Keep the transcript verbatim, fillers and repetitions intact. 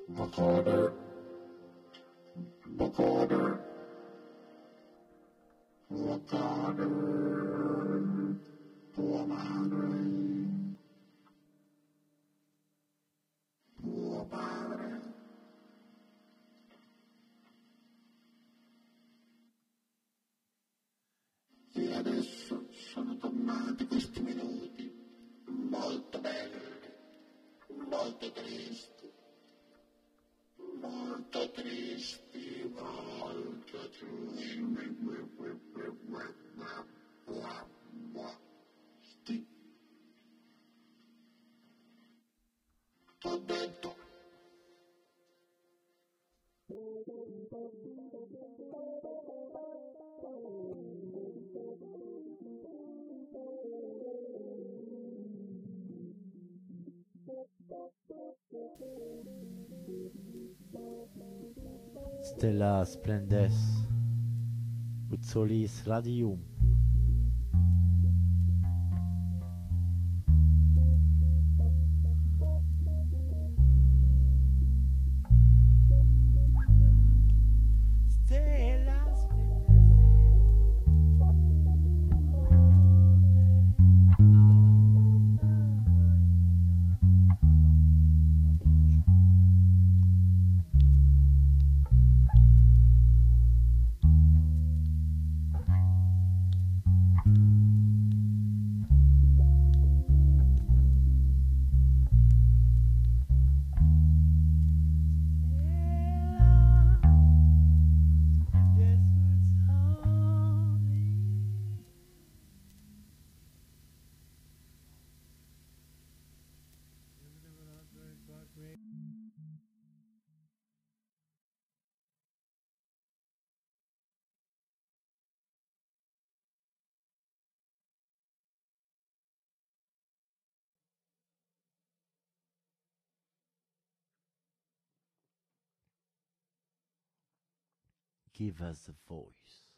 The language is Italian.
Decoder, decoder, decoder, tua madre, tuo padre. E adesso sono tornati questi minuti molto belli, molto tristi, molto tristi, molto tristi. T'ho detto. Stella splendes, ut solis radium. Stella give us a voice.